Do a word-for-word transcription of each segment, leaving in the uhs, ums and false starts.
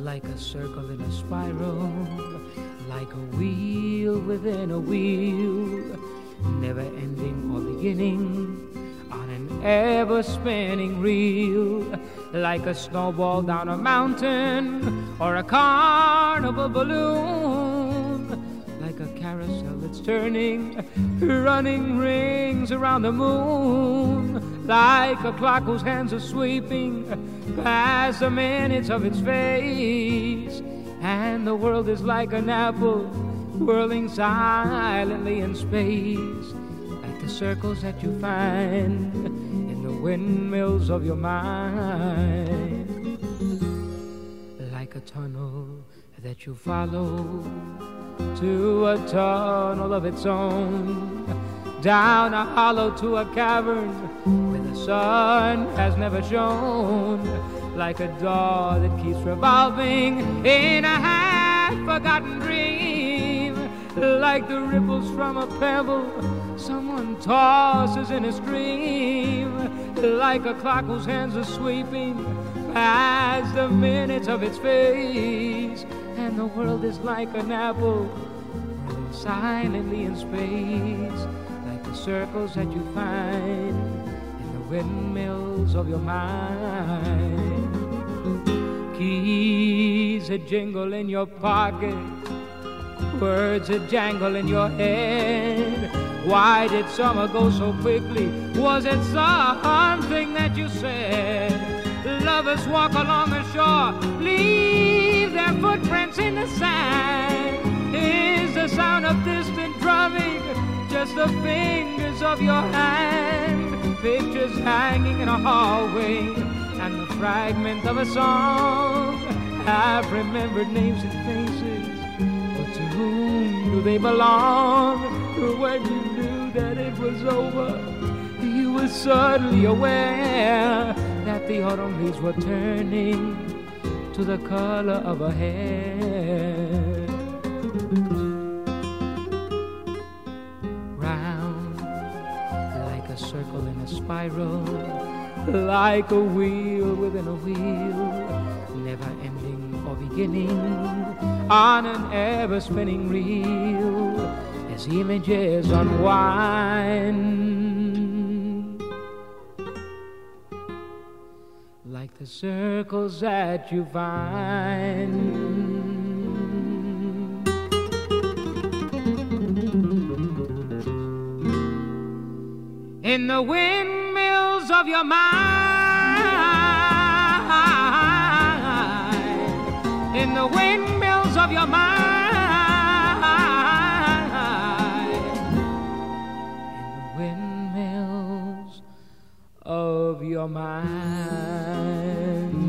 like a circle in a spiral, like a wheel within a wheel, never ending or beginning, on an ever-spinning reel, like a snowball down a mountain or a carnival balloon, like a carousel that's turning, running rings around the moon, like a clock whose hands are sweeping past the minutes of its face, and the world is like an apple whirling silently in space, like the circles that you find in the windmills of your mind, like a tunnel that you follow to a tunnel of its own, down a hollow to a cavern where the sun has never shone, like a door that keeps revolving in a half-forgotten dream, like the ripples from a pebble someone tosses in a stream, like a clock whose hands are sweeping past the minutes of its face, and the world is like an apple whirling silently in space, like the circles that you find in the windmills of your mind. Keys that jingle in your pocket, words that jangle in your head. Why did summer go so quickly? Was it something that you said? Lovers walk along the shore, leave their footprints in the sand. Is the sound of distant drumming just the fingers of your hand? Pictures hanging in a hallway and the fragment of a song. I've remembered names and faces, but to whom do they belong? When you knew that it was over, you were suddenly aware that the autumn leaves were turning to the color of her hair. Round like a circle in a spiral, like a wheel within a wheel, never ending or beginning, on an ever-spinning reel, as images unwind, like the circles that you find in the windmills of your mind, in the windmills of your mind, in the windmills of your mind.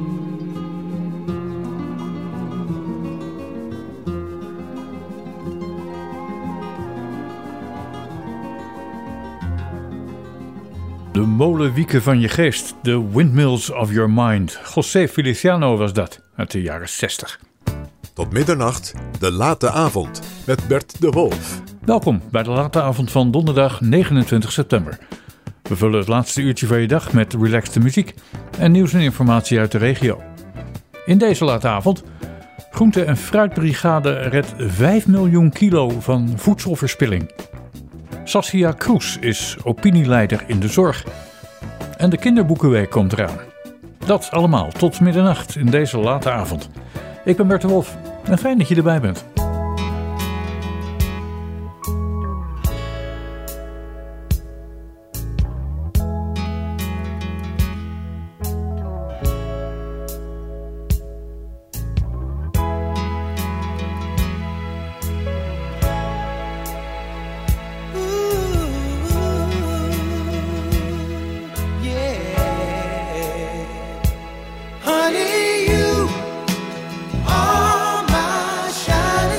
De molenwieken van je geest, The Windmills of Your Mind. José Feliciano was dat, uit de jaren zestig. Tot middernacht, de late avond, met Bert de Wolf. Welkom bij de late avond van donderdag negenentwintig september. We vullen het laatste uurtje van je dag met relaxte muziek en nieuws en informatie uit de regio. In deze late avond, Groente- en Fruitbrigade redt vijf miljoen kilo van voedselverspilling. Saskia Kroes is opinieleider in de zorg. En de kinderboekenweek komt eraan. Dat allemaal tot middernacht in deze late avond. Ik ben Bert de Wolf en fijn dat je erbij bent. Honey, you are my shining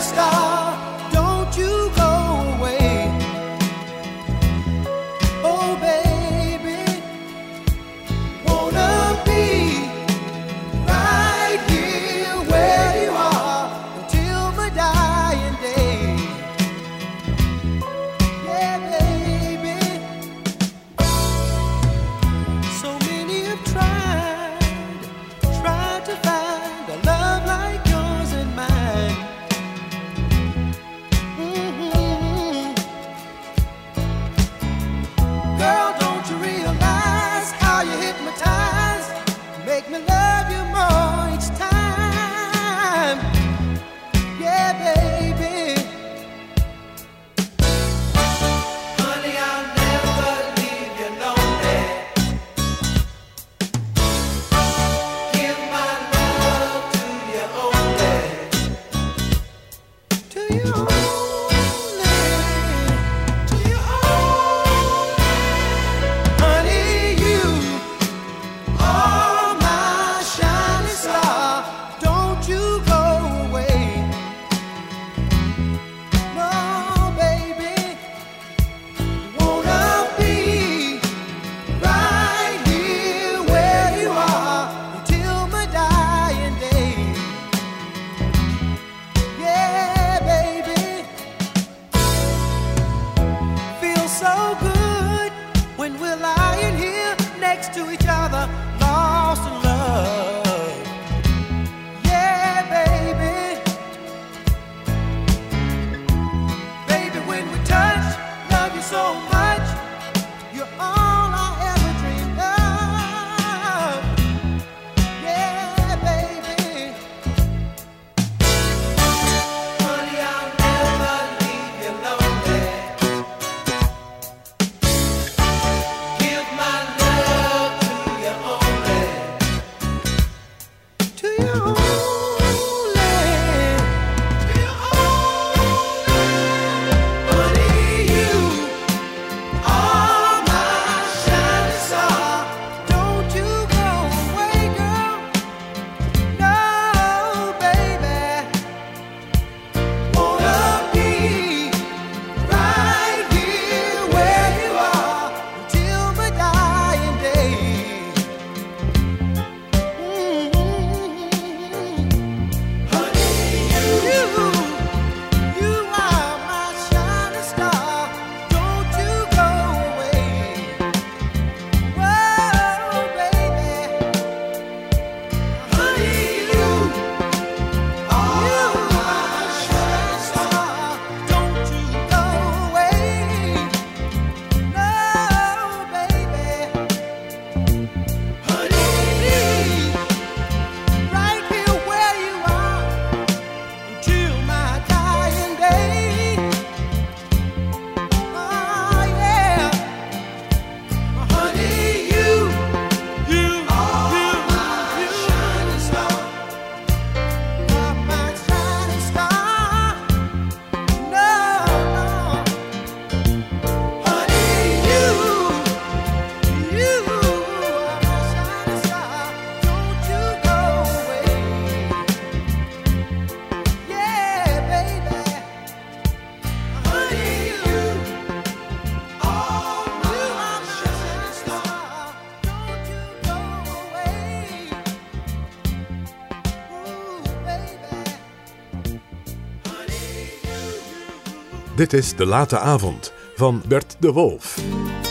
Dit is De Late Avond van Bert de Wolf.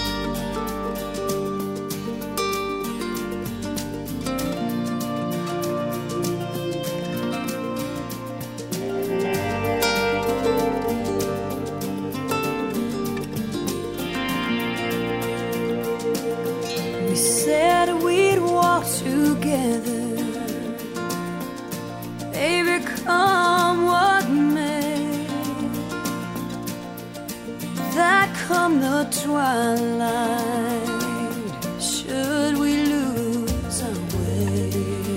We said we'd walk together, baby, come what may. That come the twilight, should we lose our way?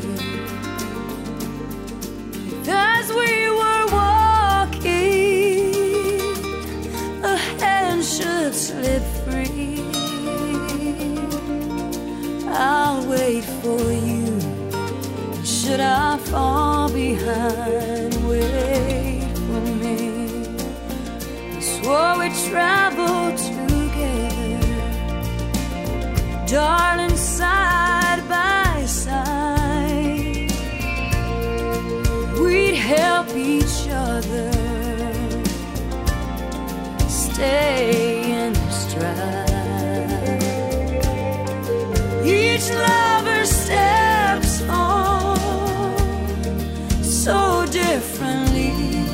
As we were walking, a hand should slip free. I'll wait for you. Should I fall behind, wait for me. We swore we'd travel together, darling, side by side. We'd help each other stay in stride. Each lover steps on so differently,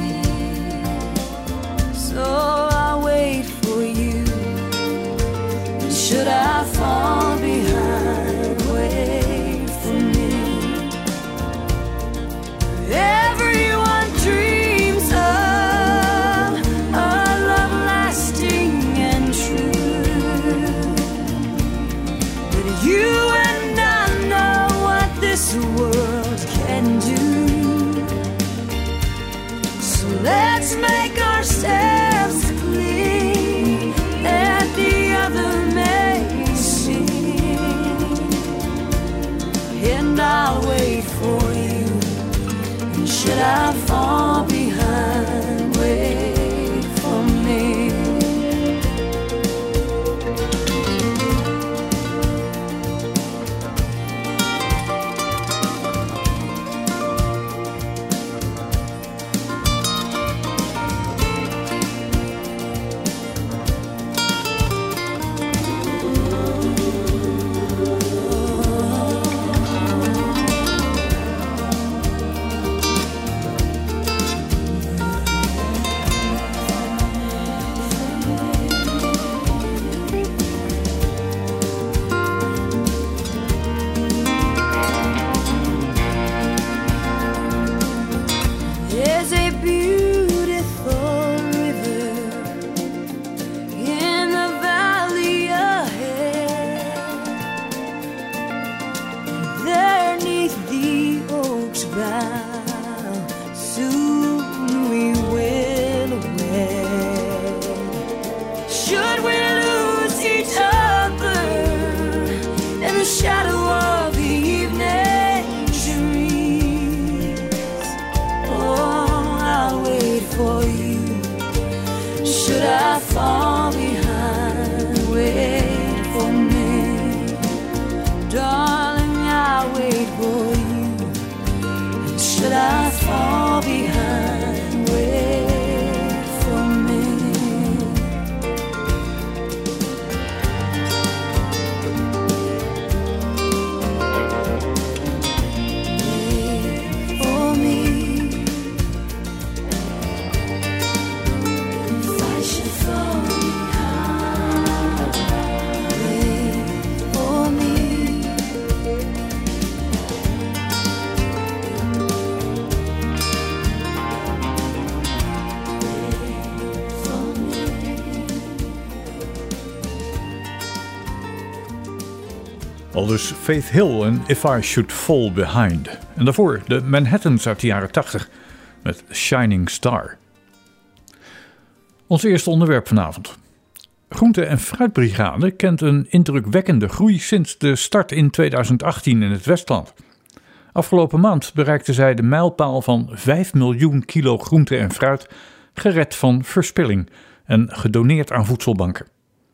so I'll wait for you. Should I fall behind, wait for me. Everyone dreams of a love lasting and true, but you and I know what this world can do. Should I fall behind, wait for me. There's a beautiful river in the valley ahead. There 'neath the oaks bough, soon we will wed. Should we lose each other in the shadow of the evening trees? Oh, I'll wait for you. Should I fall behind, wait for me. Darling, I'll wait for you. Should I fall behind, wait for me. Wait for me. If I should fall behind, wait for me. Wait for me. Aldus Faith Hill en If I Should Fall Behind. En daarvoor de Manhattans uit de jaren tachtig met Shining Star. Ons eerste onderwerp vanavond. Groente- en Fruitbrigade kent een indrukwekkende groei sinds de start in tweeduizend achttien in het Westland. Afgelopen maand bereikte zij de mijlpaal van vijf miljoen kilo groente en fruit, gered van verspilling en gedoneerd aan voedselbanken.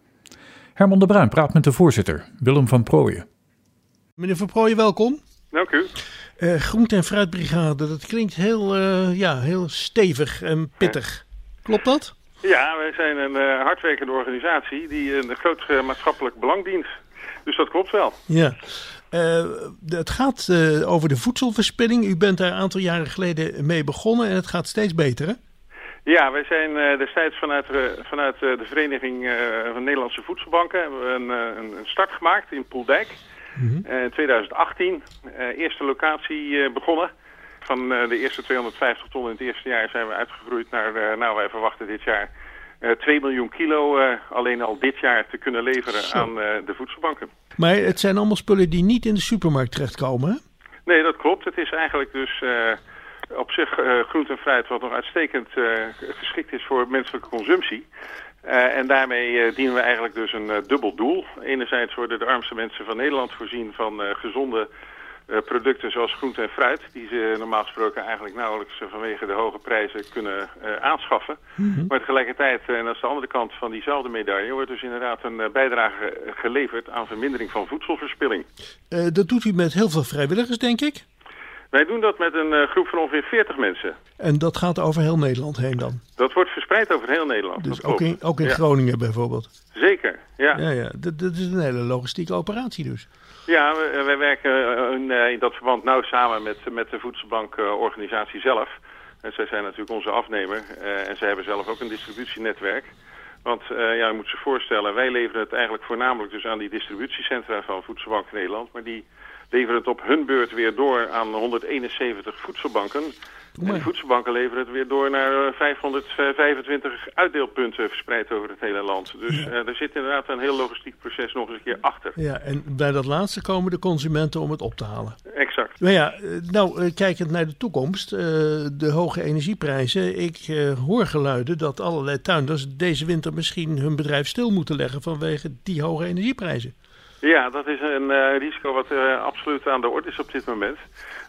Herman de Bruin praat met de voorzitter, Willem van Prooijen. Meneer Van Prooijen, welkom. Dank u. Uh, Groente- en Fruitbrigade, dat klinkt heel, uh, ja, heel stevig en pittig. Klopt dat? Ja, wij zijn een uh, hardwerkende organisatie die een groot uh, maatschappelijk belang dient. Dus dat klopt wel. Ja. Uh, het gaat uh, over de voedselverspilling. U bent daar een aantal jaren geleden mee begonnen en het gaat steeds beter, hè? Ja, wij zijn uh, destijds vanuit, uh, vanuit uh, de Vereniging uh, van Nederlandse Voedselbanken hebben we een, uh, een start gemaakt in Poeldijk. Mm-hmm. Uh, in tweeduizend achttien, uh, eerste locatie uh, begonnen. Van uh, de eerste tweehonderdvijftig ton in het eerste jaar zijn we uitgegroeid naar, uh, nou wij verwachten dit jaar uh, twee miljoen kilo uh, alleen al dit jaar te kunnen leveren Zo. aan uh, de voedselbanken. Maar het zijn allemaal spullen die niet in de supermarkt terechtkomen, hè? Nee, dat klopt. Het is eigenlijk dus uh, op zich uh, groente en fruit wat nog uitstekend uh, geschikt is voor menselijke consumptie. Uh, en daarmee uh, dienen we eigenlijk dus een uh, dubbel doel. Enerzijds worden de armste mensen van Nederland voorzien van uh, gezonde uh, producten zoals groente en fruit. Die ze normaal gesproken eigenlijk nauwelijks uh, vanwege de hoge prijzen kunnen uh, aanschaffen. Mm-hmm. Maar tegelijkertijd, uh, en dat is de andere kant van diezelfde medaille, wordt dus inderdaad een uh, bijdrage geleverd aan vermindering van voedselverspilling. Uh, dat doet u met heel veel vrijwilligers, denk ik? Wij doen dat met een uh, groep van ongeveer veertig mensen. En dat gaat over heel Nederland heen dan? Dat wordt verspreid over heel Nederland. Dus ook in, ook in ja. Groningen bijvoorbeeld? Zeker, ja. ja, ja. Dat, dat is een hele logistieke operatie dus. Ja, wij, wij werken in, in dat verband nauw samen met, met de voedselbankorganisatie zelf. En zij zijn natuurlijk onze afnemer. Uh, en zij hebben zelf ook een distributienetwerk. Want uh, ja, je moet je voorstellen, wij leveren het eigenlijk voornamelijk dus aan die distributiecentra van Voedselbank Nederland. Maar die leveren het op hun beurt weer door aan honderdeenenzeventig voedselbanken. En die voedselbanken leveren het weer door naar vijfhonderdvijfentwintig uitdeelpunten verspreid over het hele land. Dus ja. uh, er zit inderdaad een heel logistiek proces nog eens een keer achter. Ja, en bij dat laatste komen de consumenten om het op te halen. Exact. Maar ja, nou, kijkend naar de toekomst, uh, de hoge energieprijzen. Ik uh, hoor geluiden dat allerlei tuinders deze winter misschien hun bedrijf stil moeten leggen vanwege die hoge energieprijzen. Ja, dat is een uh, risico wat uh, absoluut aan de orde is op dit moment.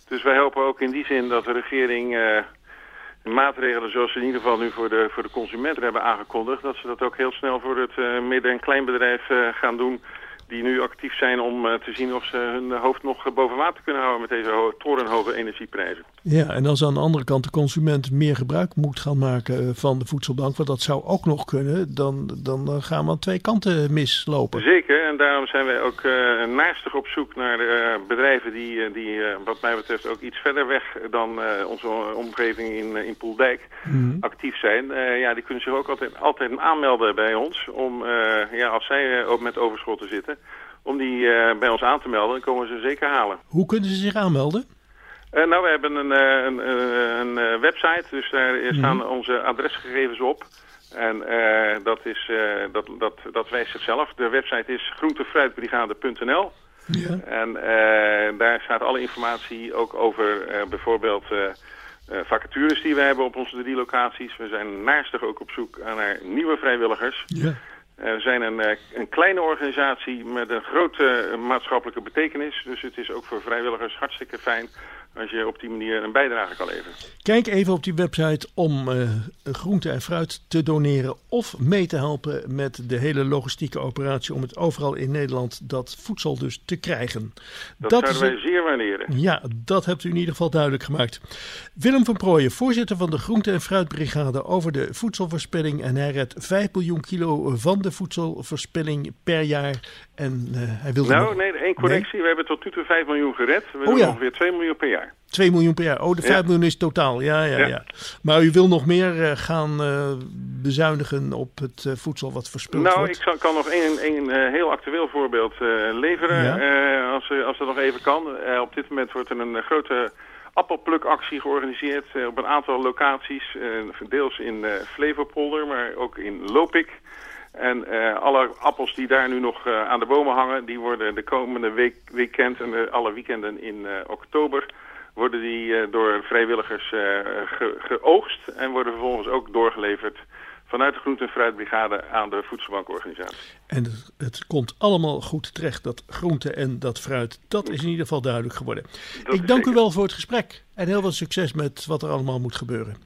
Dus wij hopen ook in die zin dat de regering uh, maatregelen zoals ze in ieder geval nu voor de, voor de consumenten hebben aangekondigd, dat ze dat ook heel snel voor het uh, midden- en kleinbedrijf uh, gaan doen, die nu actief zijn om uh, te zien of ze hun hoofd nog boven water kunnen houden met deze ho- torenhoge energieprijzen. Ja, en als aan de andere kant de consument meer gebruik moet gaan maken van de voedselbank, want dat zou ook nog kunnen, dan, dan gaan we aan twee kanten mislopen. Zeker, en daarom zijn wij ook uh, naastig op zoek naar de, uh, bedrijven die, uh, die uh, wat mij betreft ook iets verder weg dan uh, onze omgeving in, uh, in Poeldijk mm-hmm. actief zijn. Uh, ja, die kunnen zich ook altijd, altijd aanmelden bij ons, om, uh, ja, als zij uh, ook met overschotten zitten, om die uh, bij ons aan te melden. Dan komen ze zeker halen. Hoe kunnen ze zich aanmelden? Uh, nou, we hebben een, uh, een, uh, een uh, website, dus daar staan mm-hmm. onze adresgegevens op. En uh, dat, is, uh, dat, dat, dat wijst zichzelf. De website is groentefruitbrigade punt n l. Ja. En uh, daar staat alle informatie ook over uh, bijvoorbeeld uh, uh, vacatures die we hebben op onze drie locaties. We zijn naastig ook op zoek naar nieuwe vrijwilligers. Ja. Uh, we zijn een, uh, een kleine organisatie met een grote uh, maatschappelijke betekenis. Dus het is ook voor vrijwilligers hartstikke fijn als je op die manier een bijdrage kan leveren. Kijk even op die website om uh, groente en fruit te doneren of mee te helpen met de hele logistieke operatie om het overal in Nederland dat voedsel dus te krijgen. Dat, dat zouden wij een... zeer waarderen. Ja, dat hebt u in ieder geval duidelijk gemaakt. Willem van Prooijen, voorzitter van de Groente- en Fruitbrigade over de voedselverspilling. En hij redt vijf miljoen kilo van de voedselverspilling per jaar. En uh, hij wilde Nou, nog... nee, één correctie. Nee? We hebben tot nu toe vijf miljoen gered. We oh, doen ja. ongeveer twee miljoen per jaar. twee miljoen per jaar. Oh, de vijf ja. miljoen is totaal. Ja, ja, ja, ja. Maar u wil nog meer uh, gaan uh, bezuinigen op het uh, voedsel wat verspild nou, wordt? Nou, ik kan nog één, één uh, heel actueel voorbeeld uh, leveren. Ja. Uh, als, als dat nog even kan. Uh, op dit moment wordt er een uh, grote appelplukactie georganiseerd uh, op een aantal locaties. Uh, deels in uh, Flevopolder, maar ook in Lopik. En uh, alle appels die daar nu nog uh, aan de bomen hangen, die worden de komende week, weekend en de, alle weekenden in uh, oktober, worden die uh, door vrijwilligers uh, ge, geoogst en worden vervolgens ook doorgeleverd vanuit de Groente- en Fruitbrigade aan de voedselbankorganisatie. En het, het komt allemaal goed terecht, dat groente en dat fruit. Dat is in ieder geval duidelijk geworden. Dat Ik dank zeker. u wel voor het gesprek en heel veel succes met wat er allemaal moet gebeuren.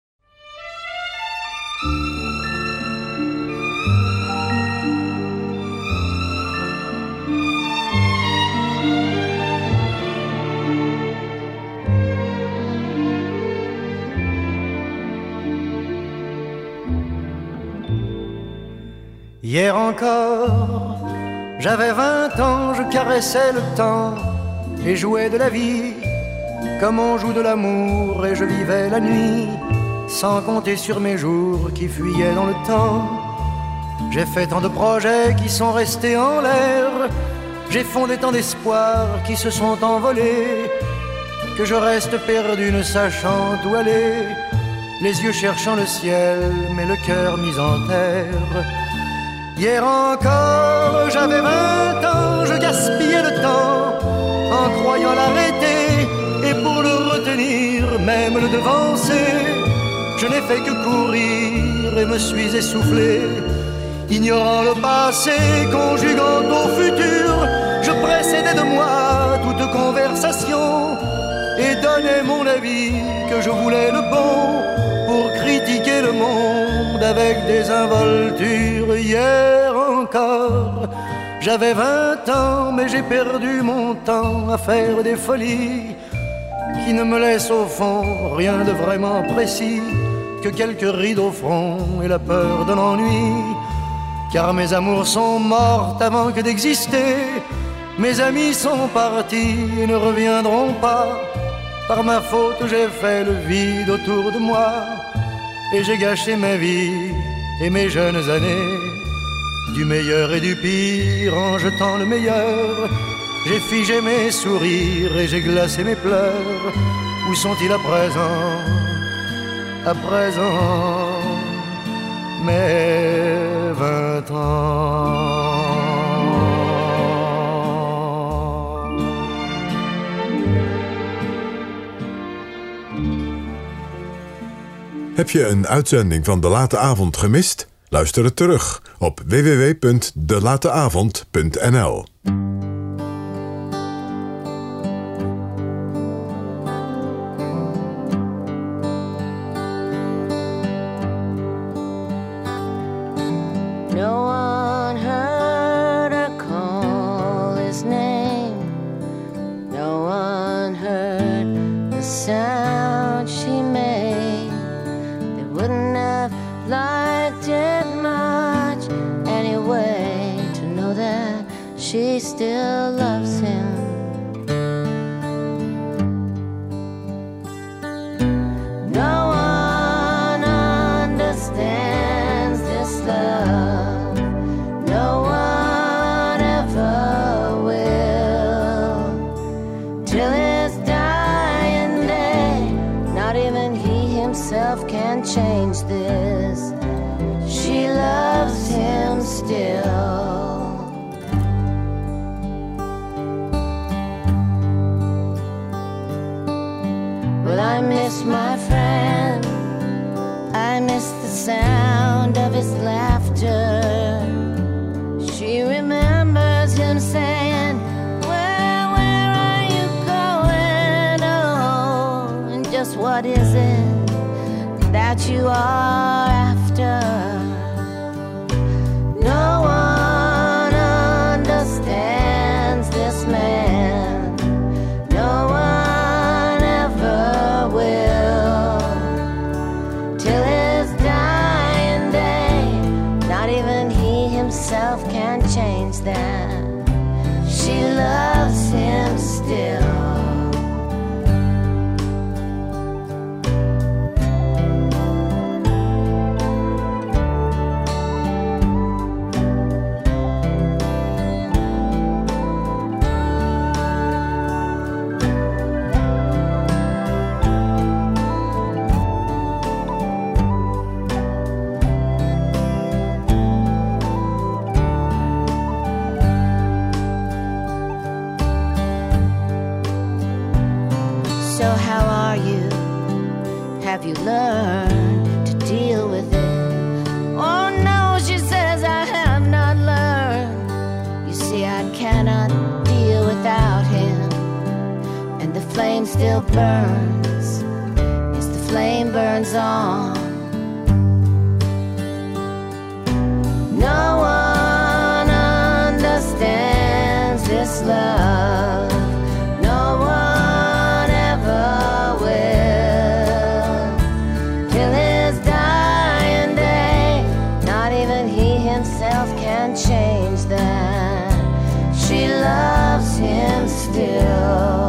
Hier encore, j'avais vingt ans, je caressais le temps et jouais de la vie comme on joue de l'amour, et je vivais la nuit sans compter sur mes jours qui fuyaient dans le temps. J'ai fait tant de projets qui sont restés en l'air, j'ai fondé tant d'espoirs qui se sont envolés, que je reste perdu ne sachant où aller, les yeux cherchant le ciel mais le cœur mis en terre. Hier encore, j'avais vingt ans, je gaspillais le temps en croyant l'arrêter, et pour le retenir, même le devancer, je n'ai fait que courir et me suis essoufflé. Ignorant le passé, conjuguant au futur, je précédais de moi toute conversation et donnais mon avis que je voulais le bon pour critiquer le monde avec des involtures. Hier encore, j'avais vingt ans, mais j'ai perdu mon temps à faire des folies qui ne me laissent au fond rien de vraiment précis que quelques rides au front et la peur de l'ennui. Car mes amours sont mortes avant que d'exister, mes amis sont partis et ne reviendront pas. Par ma faute j'ai fait le vide autour de moi, et j'ai gâché ma vie et mes jeunes années. Du meilleur et du pire en jetant le meilleur, j'ai figé mes sourires et j'ai glacé mes pleurs. Où sont-ils à présent, à présent, mes vingt ans? Heb je een uitzending van De Late Avond gemist? Luister het terug op w w w punt de late avond punt n l. sound she made, they wouldn't have liked it much anyway, to know that she still loves him. No one understands this love, no one ever will, till his dying day. Not even he himself can change this. She loves him still. Well, I miss my friend, I miss the sound of his laughter. She remembers him saying, where, where are you going? Oh, and just what is it that you are after? No one understands this man, no one ever will, till his dying day. Not even he himself can change that. She loves him still. So how are you? Have you learned to deal with it? Oh no, she says, I have not learned. You see, I cannot deal without him. And the flame still burns. Yes, the flame burns on. No one understands this love. No one ever will, till his dying day. Not even he himself can change that. She loves him still.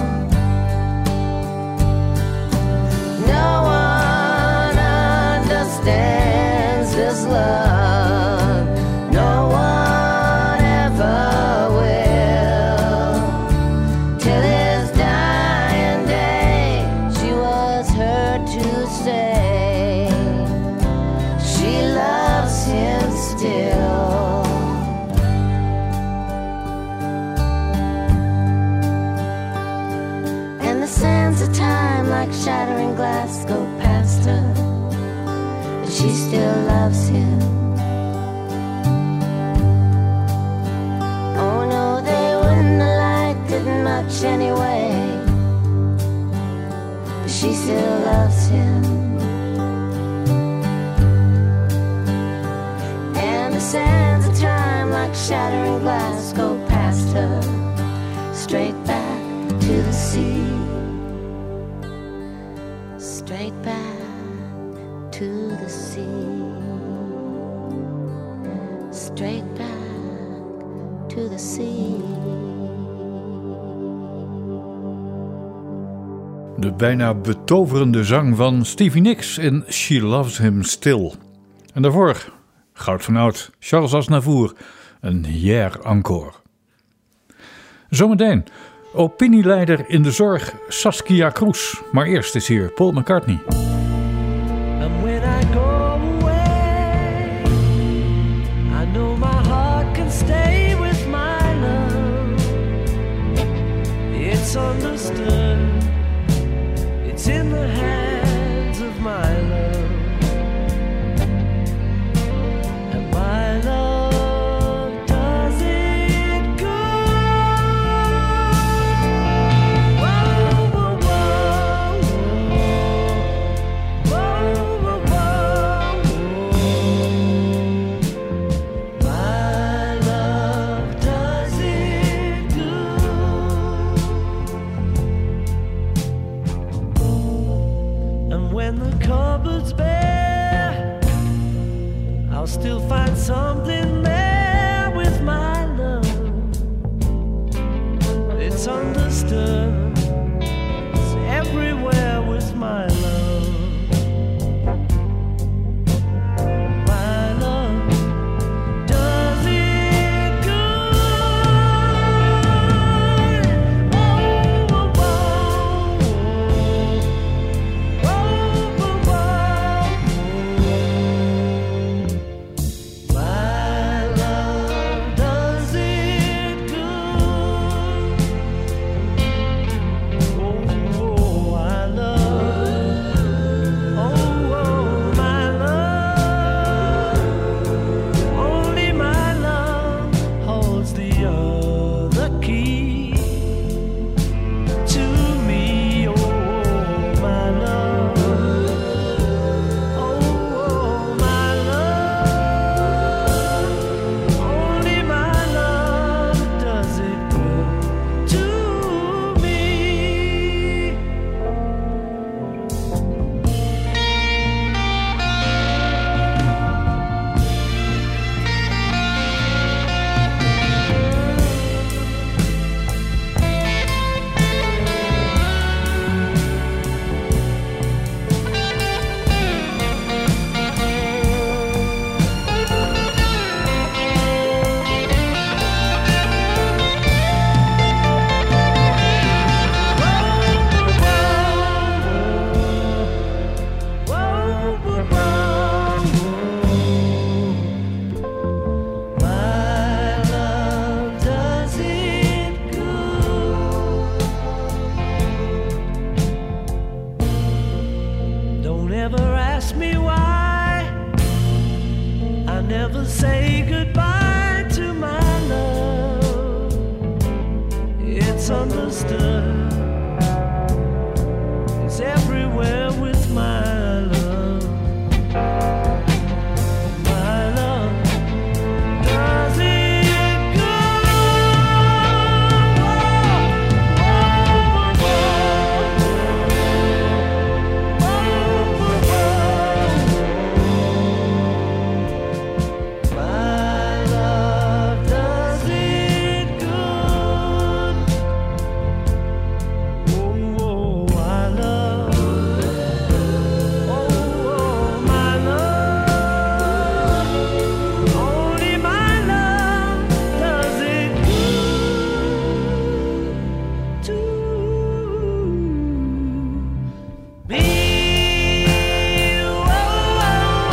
No one understands this love. No one ever will, till his dying day. She was heard to say she loves him still. And the sands of time like shattering glass go past her, but she still loves him. Oh no, they wouldn't have liked it much anyway, but she still loves him. And the sands of time like shattering glass go past her, straight back to the sea, straight back to the sea, straight back to the sea. De bijna betoverende zang van Stevie Nicks in She Loves Him Still. En daarvoor, goud van oud, Charles Aznavour, een Hier encore. Zometeen, opinieleider in de zorg Saskia Kroes. Maar eerst is hier Paul McCartney. And when I go away, I know my heart can stay with my love. It's understood, it's in the hands of my love. And my love does it good. Whoa, whoa, whoa, whoa. when the cupboard's bare, I'll still find something there with my love. It's understood, it's everywhere with my love. My love does it good. Oh, oh, oh, oh, oh, oh, oh. My love does it good. Oh, oh, I love. Oh, oh, my love. Only my love holds the other key to me. Oh, my love. Oh, oh, my love. Only my love does it good to me. My love does it good. Don't ever ask me why. I never say goodbye to my love. It's understood. It's everywhere with my love. My love does it good. My love does it good. Oh, oh, I love. Oh, oh, my love. Only my love does it good to me. Oh, oh,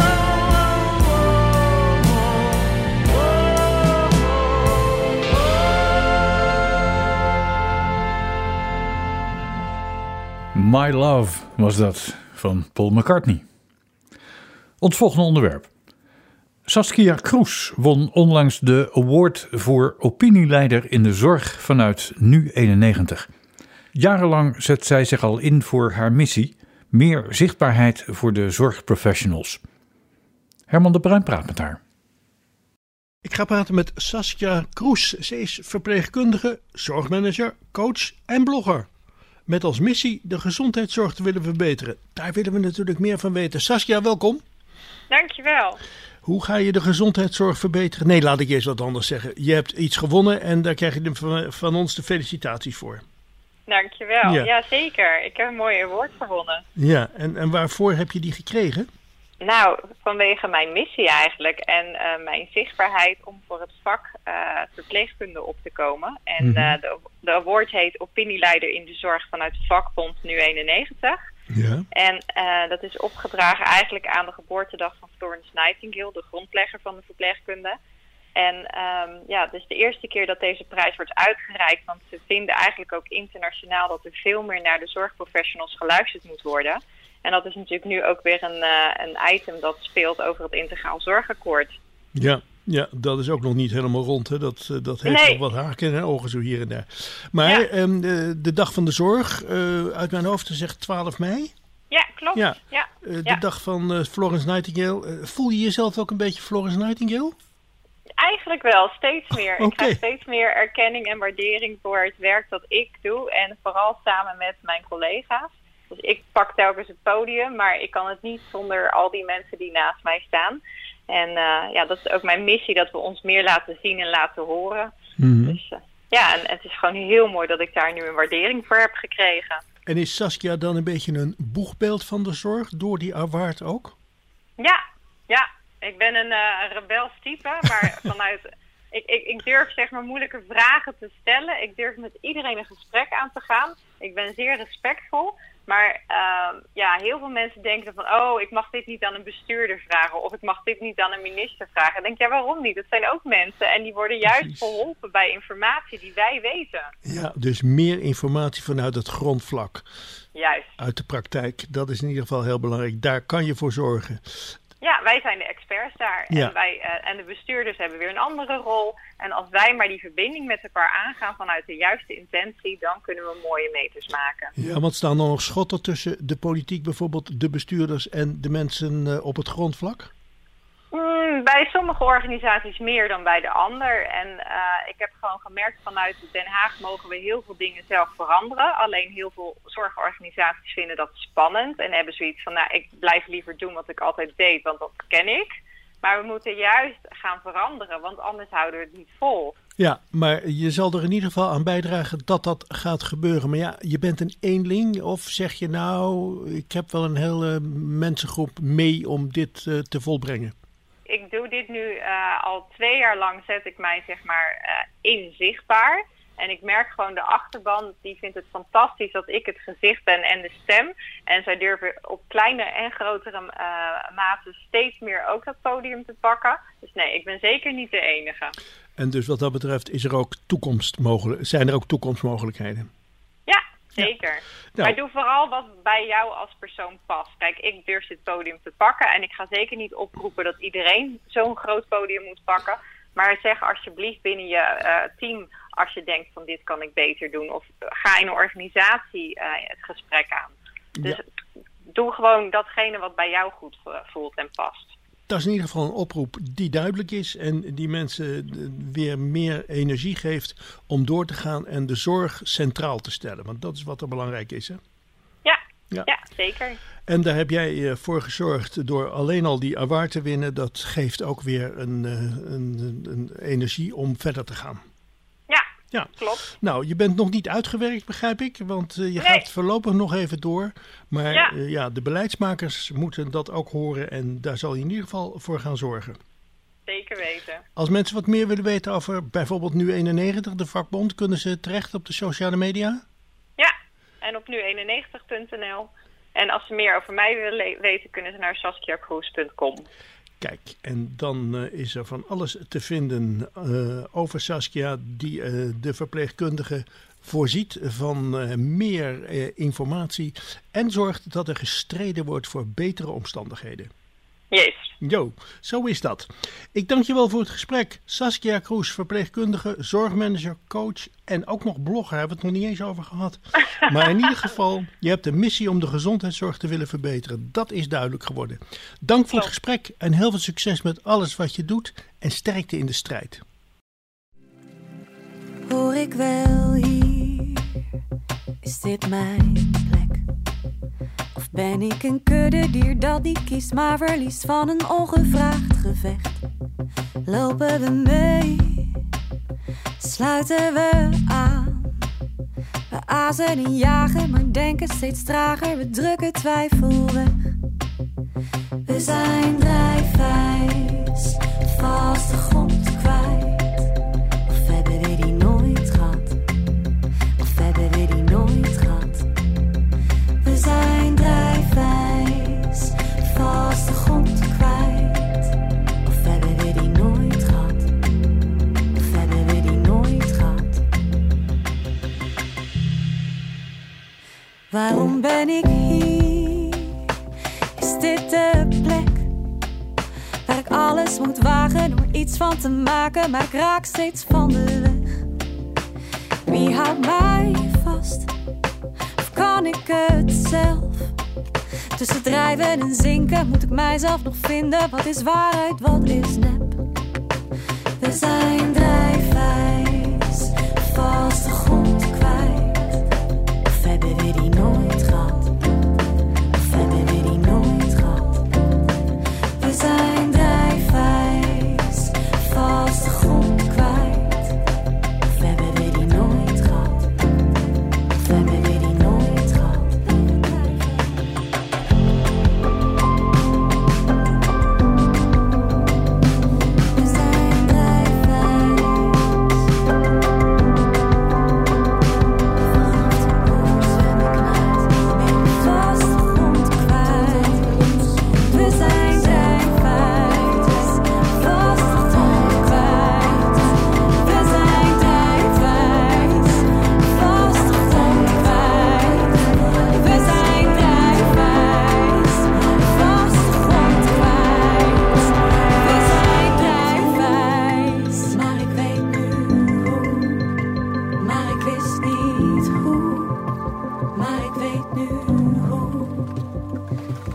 My Love was dat, van Paul McCartney. Ons volgende onderwerp. Saskia Kroes won onlangs de award voor opinieleider in de zorg vanuit Nu eenennegentig. Jarenlang zet zij zich al in voor haar missie, meer zichtbaarheid voor de zorgprofessionals. Herman de Bruin praat met haar. Ik ga praten met Saskia Kroes. Ze is verpleegkundige, zorgmanager, coach en blogger. Met als missie de gezondheidszorg te willen verbeteren. Daar willen we natuurlijk meer van weten. Saskia, welkom. Dankjewel. Hoe ga je de gezondheidszorg verbeteren? Nee, laat ik eerst wat anders zeggen. Je hebt iets gewonnen en daar krijg je de- van, van ons de felicitaties voor. Dankjewel. Ja. Ja. Zeker. Ik heb een mooie award gewonnen. Ja, en, en waarvoor heb je die gekregen? Nou, vanwege mijn missie eigenlijk en eh, mijn zichtbaarheid om voor het vak eh, verpleegkunde op te komen. En Mhm. eh, de, de award heet Opinieleider in de Zorg vanuit de vakbond Nu eenennegentig. Ja. En eh, dat is opgedragen eigenlijk aan de geboortedag van Florence Nightingale, de grondlegger van de verpleegkunde. En um, ja, het is de eerste keer dat deze prijs wordt uitgereikt, want ze vinden eigenlijk ook internationaal dat er veel meer naar de zorgprofessionals geluisterd moet worden. En dat is natuurlijk nu ook weer een, uh, een item dat speelt over het Integraal Zorgakkoord. Ja, ja, dat is ook nog niet helemaal rond. Hè? Dat, uh, dat heeft Nee. nog wat haken en ogen zo hier en daar. Maar Ja. um, de, de dag van de zorg, uh, uit mijn hoofd zegt twaalf mei. Ja, klopt. Ja. Ja. Uh, de Ja. dag van uh, Florence Nightingale. Uh, voel je jezelf ook een beetje Florence Nightingale? Eigenlijk wel, steeds meer. Oké. Ik krijg steeds meer erkenning en waardering voor het werk dat ik doe. En vooral samen met mijn collega's. Dus ik pak telkens het podium, maar ik kan het niet zonder al die mensen die naast mij staan. En uh, ja, dat is ook mijn missie, dat we ons meer laten zien en laten horen. Mm-hmm. Dus uh, ja, en het is gewoon heel mooi dat ik daar nu een waardering voor heb gekregen. En is Saskia dan een beetje een boegbeeld van de zorg door die award ook? Ja, ja. Ik ben een uh, rebels type, maar vanuit... Ik, ik, ik durf zeg maar moeilijke vragen te stellen. Ik durf met iedereen een gesprek aan te gaan. Ik ben zeer respectvol. Maar uh, ja, heel veel mensen denken van... oh, ik mag dit niet aan een bestuurder vragen... of ik mag dit niet aan een minister vragen. Dan denk ik, ja, waarom niet? Dat zijn ook mensen en die worden juist Precies. geholpen bij informatie die wij weten. Ja, dus meer informatie vanuit het grondvlak. Juist. Uit de praktijk. Dat is in ieder geval heel belangrijk. Daar kan je voor zorgen. Ja, wij zijn de experts daar. Ja. En, wij, uh, en de bestuurders hebben weer een andere rol. En als wij maar die verbinding met elkaar aangaan vanuit de juiste intentie, dan kunnen we mooie meters maken. Ja, want staan er nog schotten tussen de politiek, bijvoorbeeld de bestuurders en de mensen uh, op het grondvlak? Mm, bij sommige organisaties meer dan bij de ander. En uh, ik heb gewoon gemerkt vanuit Den Haag mogen we heel veel dingen zelf veranderen. Alleen heel veel zorgorganisaties vinden dat spannend. En hebben zoiets van, nou, ik blijf liever doen wat ik altijd deed, want dat ken ik. Maar we moeten juist gaan veranderen, want anders houden we het niet vol. Ja, maar je zal er in ieder geval aan bijdragen dat dat gaat gebeuren. Maar ja, je bent een eenling of zeg je nou, ik heb wel een hele mensengroep mee om dit uh, te volbrengen? Ik doe dit nu uh, al twee jaar lang, zet ik mij zeg maar uh, inzichtbaar. En ik merk gewoon de achterban, die vindt het fantastisch dat ik het gezicht ben en de stem. En zij durven op kleine en grotere uh, mate steeds meer ook dat podium te pakken. Dus nee, ik ben zeker niet de enige. En dus wat dat betreft is er ook toekomst mogelijk, zijn er ook toekomstmogelijkheden? Ja, zeker. Ja. Nou. Maar doe vooral wat bij jou als persoon past. Kijk, ik durf dit podium te pakken en ik ga zeker niet oproepen dat iedereen zo'n groot podium moet pakken. Maar zeg alsjeblieft binnen je uh, team, als je denkt van dit kan ik beter doen. Of ga in een organisatie uh, het gesprek aan. Dus ja. doe gewoon datgene wat bij jou goed voelt en past. Dat is in ieder geval een oproep die duidelijk is en die mensen weer meer energie geeft om door te gaan en de zorg centraal te stellen. Want dat is wat er belangrijk is, hè? Ja, ja. ja zeker. En daar heb jij voor gezorgd door alleen al die award te winnen. Dat geeft ook weer een, een, een energie om verder te gaan. Ja, ja, klopt. Nou, je bent nog niet uitgewerkt, begrijp ik. Want uh, je nee. gaat voorlopig nog even door. Maar ja. Uh, ja, de beleidsmakers moeten dat ook horen. En daar zal je in ieder geval voor gaan zorgen. Zeker weten. Als mensen wat meer willen weten over bijvoorbeeld Nu eenennegentig, de vakbond, kunnen ze terecht op de sociale media? Ja, en op nu eenennegentig punt n l. En als ze meer over mij willen weten, kunnen ze naar saskia kroes punt com. Kijk, en dan uh, is er van alles te vinden uh, over Saskia, die uh, de verpleegkundige voorziet van uh, meer uh, informatie en zorgt dat er gestreden wordt voor betere omstandigheden. Yes. Jo, zo is dat. Ik dank je wel voor het gesprek. Saskia Kroes, verpleegkundige, zorgmanager, coach en ook nog blogger. Daar hebben we het nog niet eens over gehad. Maar in ieder geval, je hebt een missie om de gezondheidszorg te willen verbeteren. Dat is duidelijk geworden. Dank voor het gesprek en heel veel succes met alles wat je doet. En sterkte in de strijd. Hoor ik wel hier, is dit mijn plek? Of ben ik een kuddedier dat niet kiest, maar verliest van een ongevraagd gevecht? Lopen we mee, sluiten we aan. We azen en jagen, maar denken steeds trager. We drukken twijfel weg. We zijn drijfijs, vaste grond kwijt. Of hebben we die nooit gehad? Of hebben we die nooit gehad? We zijn drijfijs, vaste grond kwijt. Of hebben we die nooit gehad? Of hebben we die nooit gehad? Waarom ben ik hier? Is dit de plek waar ik alles moet wagen door iets van te maken, maar ik raak steeds van de weg? Wie houdt mij vast? Of kan ik het zelf? Tussen drijven en zinken moet ik mijzelf nog vinden. Wat is waarheid, wat is nep? We zijn drijfijs, vaste grond kwijt. Of hebben we die nooit gehad?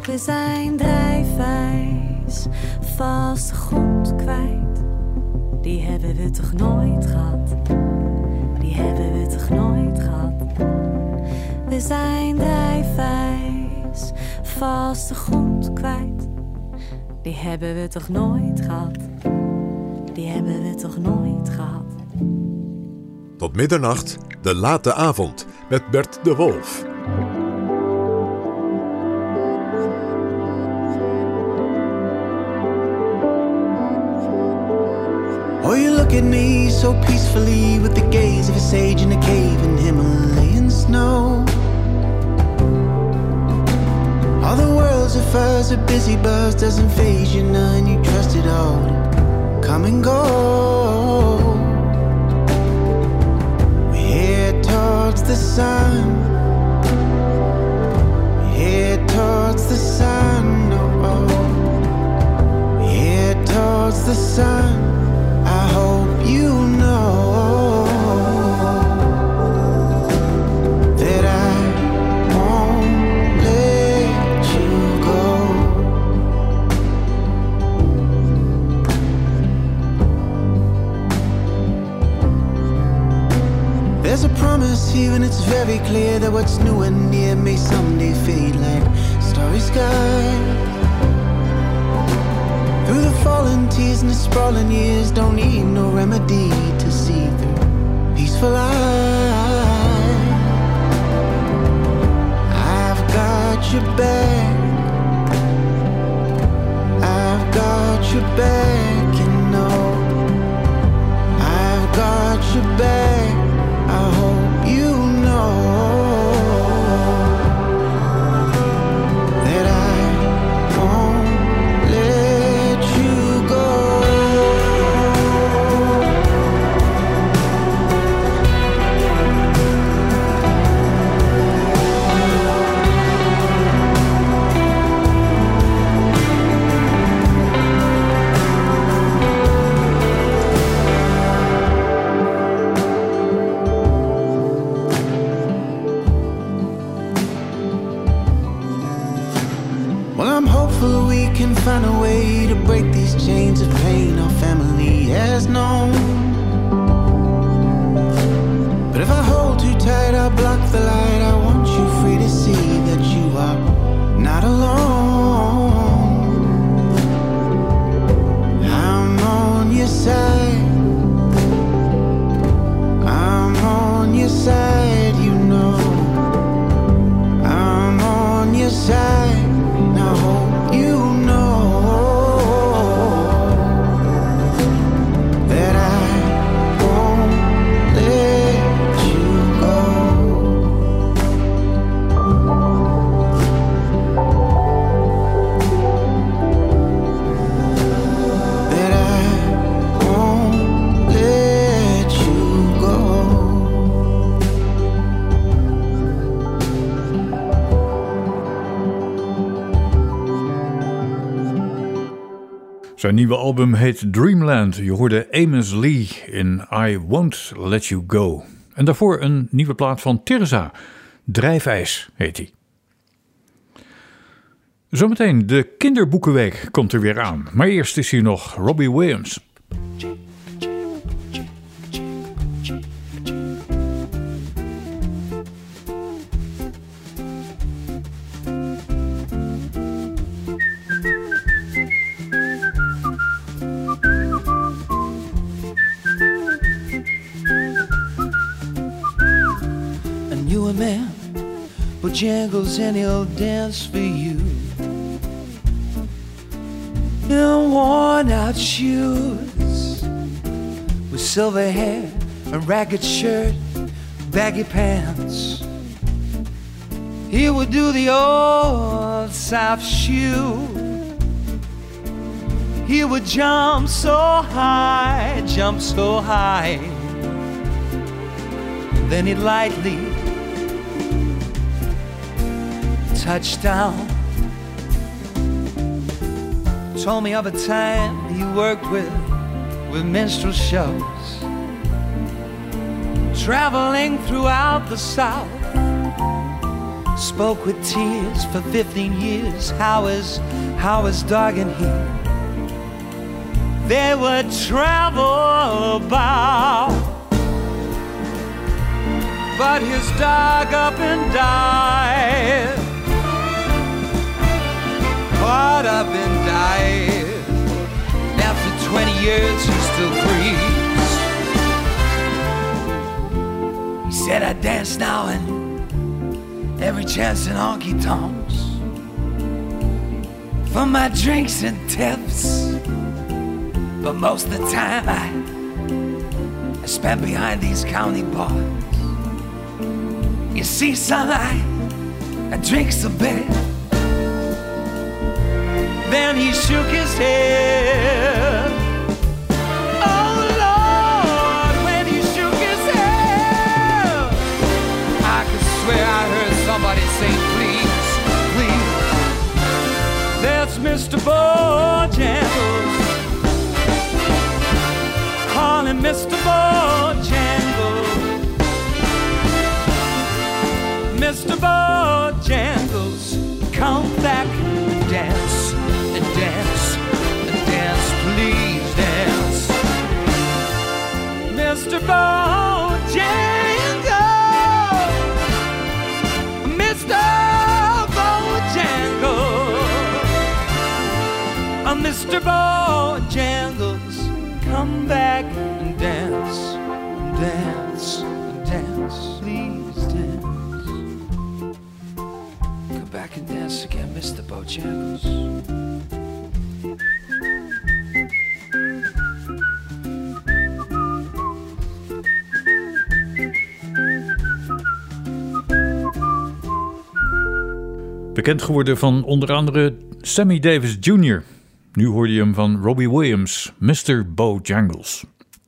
We zijn drijfijs, vaste grond kwijt. Die hebben we toch nooit gehad. Die hebben we toch nooit gehad. We zijn drijfijs, vaste grond kwijt. Die hebben we toch nooit gehad. Die hebben we toch nooit gehad. Tot middernacht, de late avond met Bert de Wolf. Oh, you look at me so peacefully with the gaze of a sage in a cave in Himalayan snow. All the world's a fuzz, a busy buzz doesn't faze you none. You trust it all to come and go. We're headed towards the sun. We're headed towards the sun. Oh, oh. We're headed towards the sun. I hope you know that I won't let you go. There's a promise here and it's very clear that what's new and near may someday fade like starry skies. Through the fallen tears and the sprawling years, don't need no remedy to see through peaceful life. I've got your back. I've got your back, you know. I've got your back. I hope you know that I won't let you go. Well, I'm hopeful we can find a way to break these chains of pain our family has known. But if I hold too tight, I'll block the light. I want you free to see that you are not alone. I'm on your side. I'm on your side, you know. I'm on your side. I hope you know that I won't let you go. That I won't let you go. Zijn nieuwe album heet Dreamland. Je hoorde Amos Lee in I Won't Let You Go. En daarvoor een nieuwe plaat van Terza. Drijfijs heet die. Zometeen de kinderboekenweek komt er weer aan. Maar eerst is hier nog Robbie Williams. You a man, Bojangles and he'll dance for you in worn out shoes, with silver hair, a ragged shirt, baggy pants. He would do the old soft shoe. He would jump so high, jump so high, then he'd lightly touch down. Told me of a time he worked with with minstrel shows, traveling throughout the South, spoke with tears for fifteen years. How is, how is dog in here? They would travel about, but his dog up and died. Caught up and died. After twenty years, he still breathes. He said, I dance now and every chance in honky tonks for my drinks and tips. But most of the time I, I spend behind these county bars. You see, son, I, I drinks a bit. Then he shook his head. Oh Lord, when he shook his head, I could swear I heard somebody say, please, please. That's Mister Bojangles. Call him Mister Bojangles. Mister Bojangles, come back and dance, and dance, and dance, please dance. Mister Bojangles, Mister Bojangles, uh, Mister Bojangles, come back and dance, and dance, and dance, please dance. Come back and dance again, Mister Bojangles. Bekend geworden van onder andere Sammy Davis junior Nu hoorde je hem van Robbie Williams, Mister Bojangles.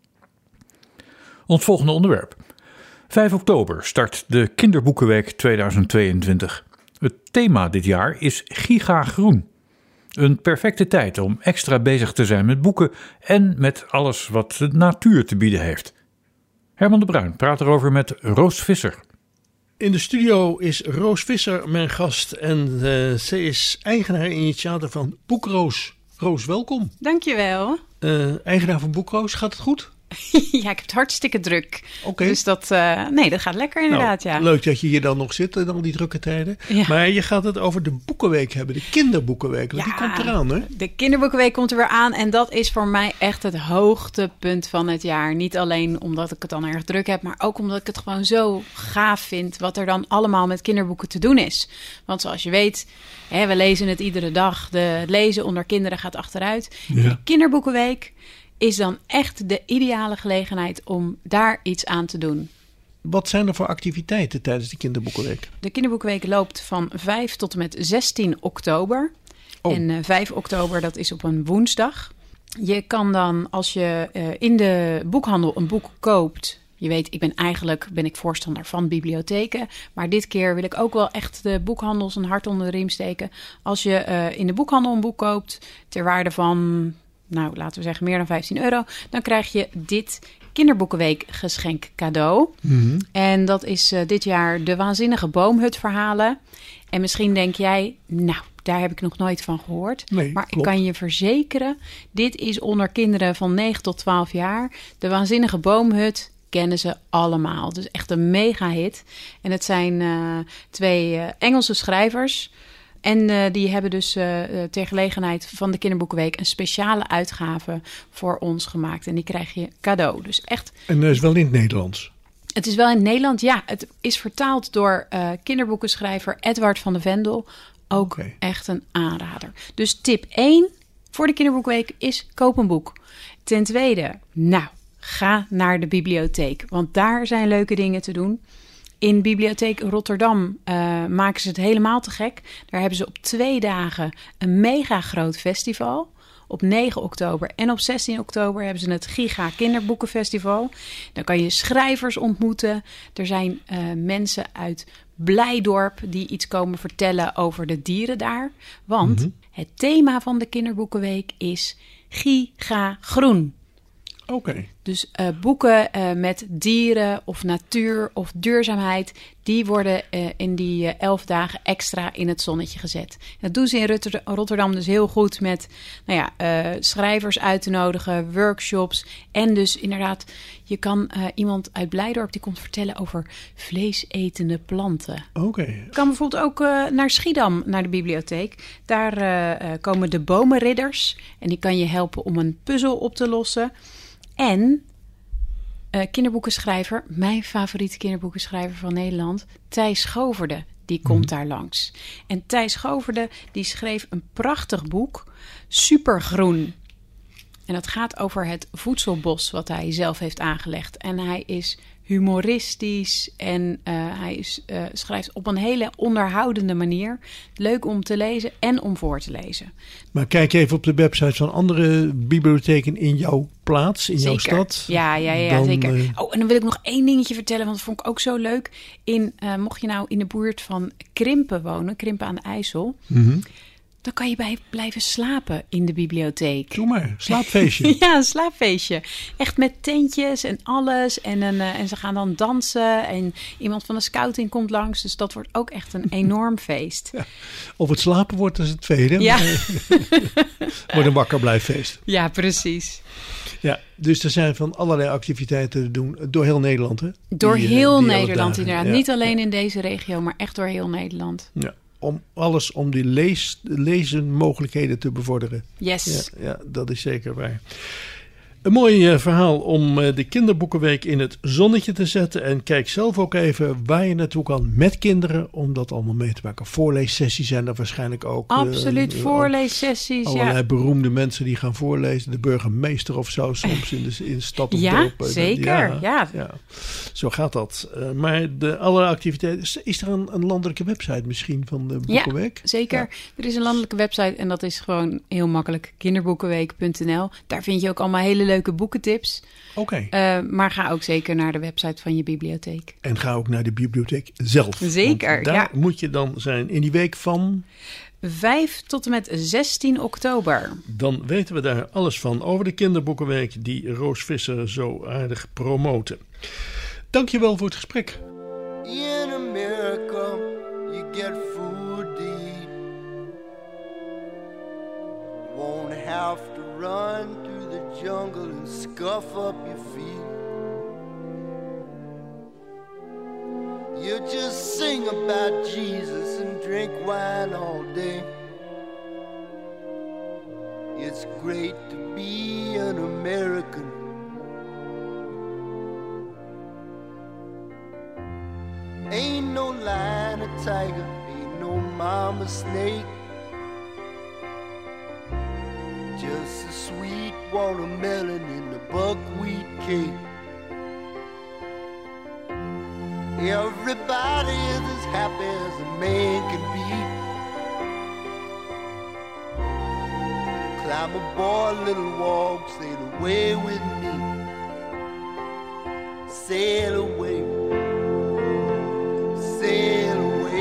Ons volgende onderwerp. vijf oktober start de Kinderboekenweek tweeduizend tweeëntwintig. Het thema dit jaar is Gigagroen. Een perfecte tijd om extra bezig te zijn met boeken en met alles wat de natuur te bieden heeft. Herman de Bruin praat erover met Roos Visser. In de studio is Roos Visser mijn gast en uh, ze is eigenaar en initiator van Boekroos. Roos, welkom. Dankjewel. Uh, eigenaar van Boekroos, gaat het goed? Ja, ik heb het hartstikke druk. Oké. Okay. Dus dat, uh, nee, dat gaat lekker inderdaad, nou, ja. Leuk dat je hier dan nog zit in al die drukke tijden. Ja. Maar je gaat het over de Boekenweek hebben, de Kinderboekenweek. Want ja, die komt eraan, hè? De Kinderboekenweek komt er weer aan en dat is voor mij echt het hoogtepunt van het jaar. Niet alleen omdat ik het dan erg druk heb, maar ook omdat ik het gewoon zo gaaf vind wat er dan allemaal met kinderboeken te doen is. Want zoals je weet, hè, we lezen het iedere dag. De lezen onder kinderen gaat achteruit. Ja. De Kinderboekenweek is dan echt de ideale gelegenheid om daar iets aan te doen. Wat zijn er voor activiteiten tijdens de Kinderboekenweek? De Kinderboekenweek loopt van vijf tot en met zestien oktober. Oh. En uh, vijf oktober, dat is op een woensdag. Je kan dan, als je uh, in de boekhandel een boek koopt. Je weet, ik ben eigenlijk ben ik voorstander van bibliotheken. Maar dit keer wil ik ook wel echt de boekhandels een hart onder de riem steken. Als je uh, in de boekhandel een boek koopt ter waarde van, nou, laten we zeggen meer dan vijftien euro, dan krijg je dit Kinderboekenweek geschenk cadeau. Mm-hmm. En dat is uh, dit jaar de Waanzinnige Boomhut verhalen. En misschien denk jij, nou, daar heb ik nog nooit van gehoord. Nee, maar klopt. Ik kan je verzekeren, dit is onder kinderen van negen tot twaalf jaar. De Waanzinnige Boomhut kennen ze allemaal. Dus echt een mega hit. En het zijn uh, twee uh, Engelse schrijvers. En uh, die hebben dus uh, ter gelegenheid van de Kinderboekenweek een speciale uitgave voor ons gemaakt. En die krijg je cadeau. Dus echt. En dat is wel in het Nederlands? Het is wel in het Nederlands, ja. Het is vertaald door uh, kinderboekenschrijver Edward van de Vendel. Ook okay. Echt een aanrader. Dus tip één voor de Kinderboekenweek is koop een boek. Ten tweede, nou, ga naar de bibliotheek. Want daar zijn leuke dingen te doen. In Bibliotheek Rotterdam uh, maken ze het helemaal te gek. Daar hebben ze op twee dagen een mega groot festival. Op negen oktober en op zestien oktober hebben ze het Giga Kinderboekenfestival. Dan kan je schrijvers ontmoeten. Er zijn uh, mensen uit Blijdorp die iets komen vertellen over de dieren daar. Want mm-hmm. het thema van de Kinderboekenweek is Giga Groen. Oké. Okay. Dus uh, boeken uh, met dieren of natuur of duurzaamheid, die worden uh, in die uh, elf dagen extra in het zonnetje gezet. Dat doen ze in Rotter- Rotterdam dus heel goed met nou ja, uh, schrijvers uit te nodigen, workshops. En dus inderdaad, je kan uh, iemand uit Blijdorp die komt vertellen over vleesetende planten. Oké. Okay. Je kan bijvoorbeeld ook uh, naar Schiedam, naar de bibliotheek. Daar uh, uh, komen de bomenridders en die kan je helpen om een puzzel op te lossen. En uh, kinderboekenschrijver, mijn favoriete kinderboekenschrijver van Nederland, Thijs Goverde, die komt mm. daar langs. En Thijs Goverde, die schreef een prachtig boek, Supergroen. En dat gaat over het voedselbos wat hij zelf heeft aangelegd. En hij is humoristisch en uh, hij is, uh, schrijft op een hele onderhoudende manier. Leuk om te lezen en om voor te lezen. Maar kijk even op de website van andere bibliotheken in jouw plaats, in zeker. jouw stad. Ja, ja, ja, dan, zeker. Uh... Oh, en dan wil ik nog één dingetje vertellen, want dat vond ik ook zo leuk. In, uh, mocht je nou in de buurt van Krimpen wonen, Krimpen aan de IJssel, Mm-hmm. dan kan je bij blijven slapen in de bibliotheek. Doe maar, slaapfeestje. Ja, een slaapfeestje. Echt met tentjes en alles. En, een, uh, en ze gaan dan dansen. En iemand van de scouting komt langs. Dus dat wordt ook echt een enorm feest. Ja. Of het slapen wordt, is het tweede. Ja. Wordt een wakker blijf feest. Ja, precies. Ja, dus er zijn van allerlei activiteiten te doen door heel Nederland, hè? Door die, heel die Nederland inderdaad. Ja. Niet alleen in deze regio, maar echt door heel Nederland. Ja. Om alles om die lees, lezenmogelijkheden te bevorderen. Yes. Ja, ja, dat is zeker waar. Een mooi uh, verhaal om uh, de kinderboekenweek in het zonnetje te zetten. En kijk zelf ook even waar je naartoe kan met kinderen. Om dat allemaal mee te maken. Voorleessessies zijn er waarschijnlijk ook. Absoluut, uh, voorleessessies. Allerlei ja. beroemde mensen die gaan voorlezen. De burgemeester of zo soms in de, in de stad of ja, dorp. Zeker, ja, ja. ja. Zo gaat dat. Uh, maar de allerlei activiteiten. Is er een, een landelijke website misschien van de Boekenweek? Ja, zeker. Ja. Er is een landelijke website en dat is gewoon heel makkelijk. kinderboekenweek punt n l. Daar vind je ook allemaal hele leuke boekentips. Oké. Okay. Uh, maar ga ook zeker naar de website van je bibliotheek. En ga ook naar de bibliotheek zelf. Zeker, daar ja. moet je dan zijn in die week van... vijf tot en met zestien oktober. Dan weten we daar alles van over de kinderboekenweek die Roos Visser zo aardig promoten. Dankjewel voor het gesprek. In America, you get food to eat. Won't have to run through the jungle and scuff up your feet. You just sing about Jesus and drink wine all day. It's great to be an American. Ain't no lion or tiger, ain't no mama snake. Just a sweet watermelon in the buckwheat cake. Everybody is as happy as a man can be. Climb aboard, little walk, sail away with me. Sail away, sail away.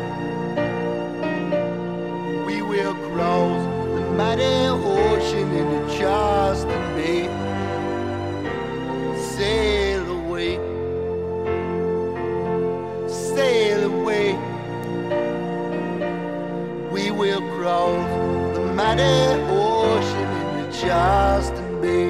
We will cross the mighty ocean into Charleston Bay. Sail away, sail away. We will cross the mighty ocean into Charleston Bay.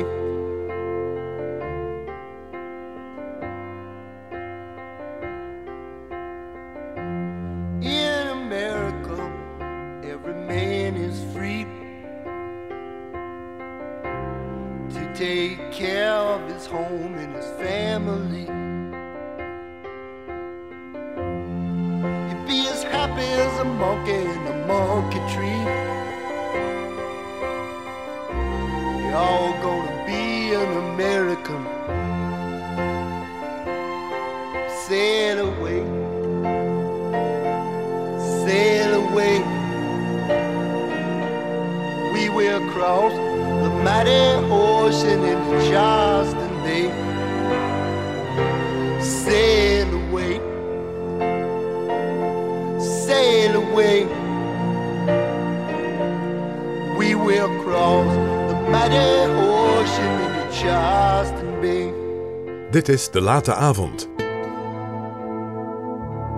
In America, every man is free to take care of his home and his family. You'd be as happy as a monkey in a monkey tree. You're all gonna be an American. Sail away, sail away. We will cross the mighty ocean into Charleston Bay. Sail away, sail away. We will cross the mighty ocean into Charleston Bay. Dit is De Late Avond.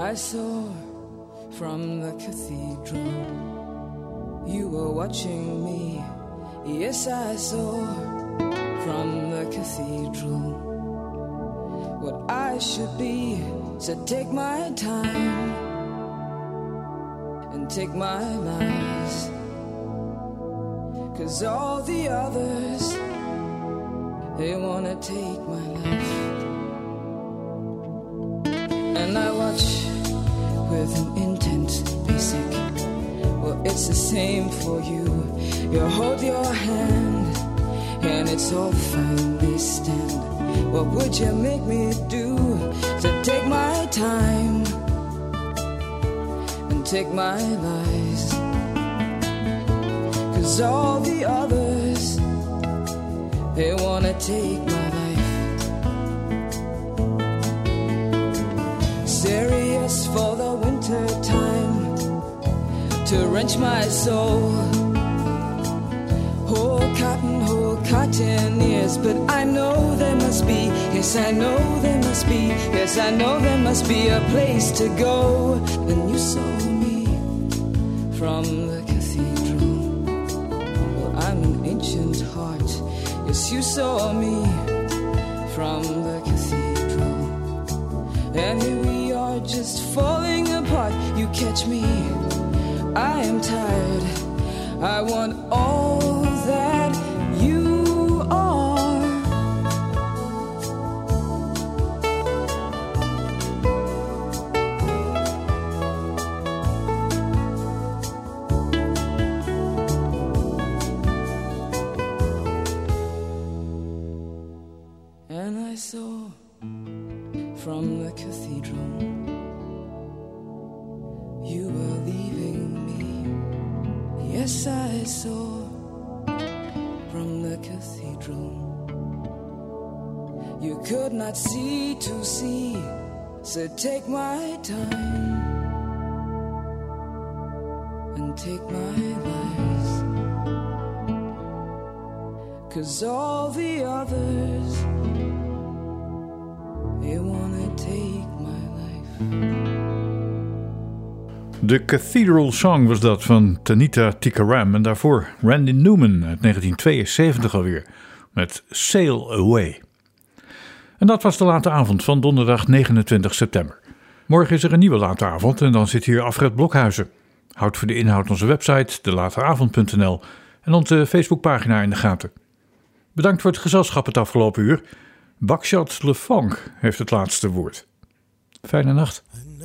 I saw from the cathedral. You were watching me. Yes, I saw from the cathedral what I should be. So take my time and take my lies, 'cause all the others, they wanna take my life. And I watch with an intent basic. Well, it's the same for you. You hold your hand and it's all fine, they stand. What would you make me do? To take my time and take my lies, 'cause all the others, they wanna take my life. Serious for the winter time, to wrench my soul. Whole cotton, whole cotton ears, but I know there must be, yes I know there must be, yes I know there must be a place to go. Then you saw me from the cathedral. Well, I'm an ancient heart. Yes, you saw me from the cathedral. And here we are just falling apart. You catch me, I am tired. I want all that you are. And I saw from the cathedral you were leaving me. Yes, I saw from the cathedral. You could not see to see, so take my time and take my lies, 'cause all the others, they wanna take my life. De Cathedral Song was dat van Tanita Tikaram en daarvoor Randy Newman uit negentien tweeënzeventig alweer met Sail Away. En dat was de late avond van donderdag negenentwintig september. Morgen is er een nieuwe late avond en dan zit hier Alfred Blokhuizen. Houd voor de inhoud onze website de lateavond punt n l en onze Facebookpagina in de gaten. Bedankt voor het gezelschap het afgelopen uur. Buckshot LeFonk heeft het laatste woord. Fijne nacht.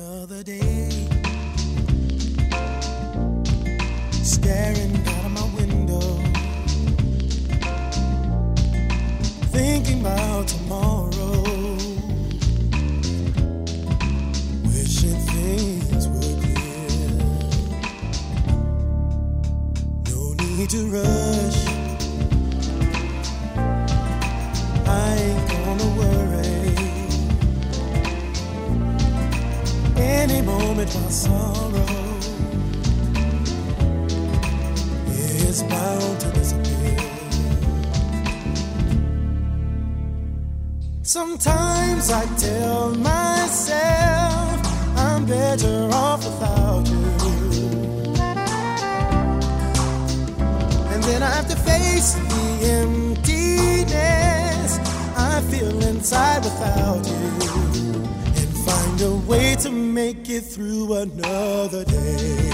Staring out of my window, thinking about tomorrow, wishing things were clear. No need to rush, I ain't gonna worry. Any moment my sorrow is bound to disappear. Sometimes I tell myself I'm better off without you, and then I have to face the emptiness I feel inside without you, and find a way to make it through another day.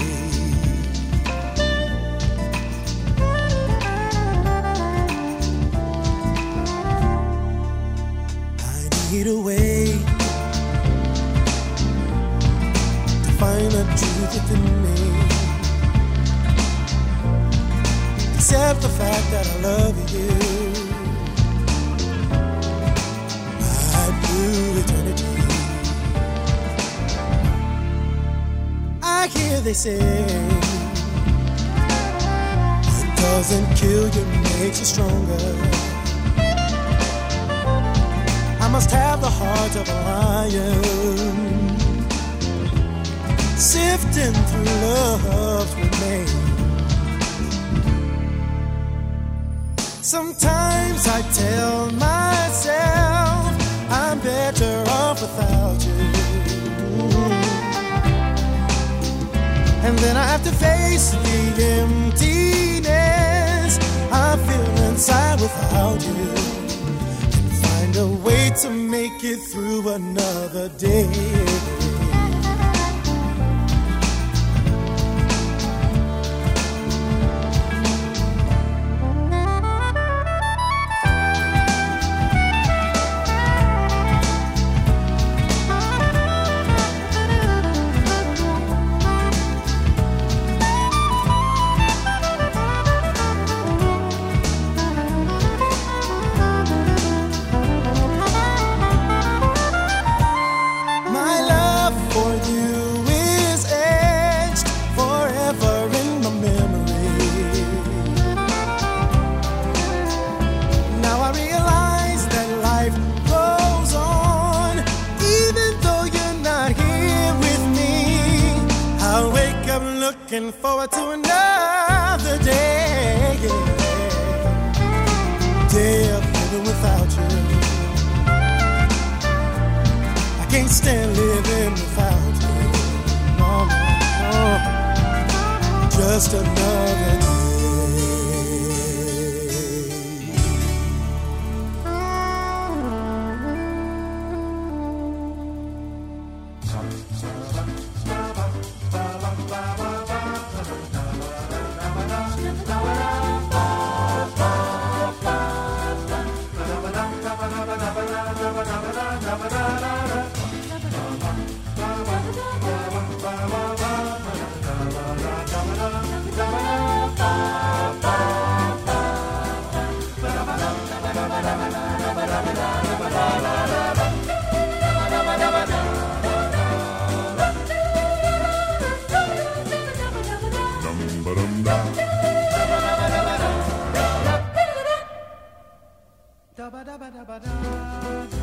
Need a way to find the truth within me, accept the fact that I love you. I'd do eternity. I hear they say what doesn't kill you makes you stronger. I must have the heart of a lion, sifting through love's remains. Sometimes I tell myself I'm better off without you, then I have to face the emptiness I feel inside without you, and find a way to make it through another day. Looking forward to another day, yeah. Day of living without you. I can't stand living without you. No, no, no. Just another day. Da ba da ba da ba da.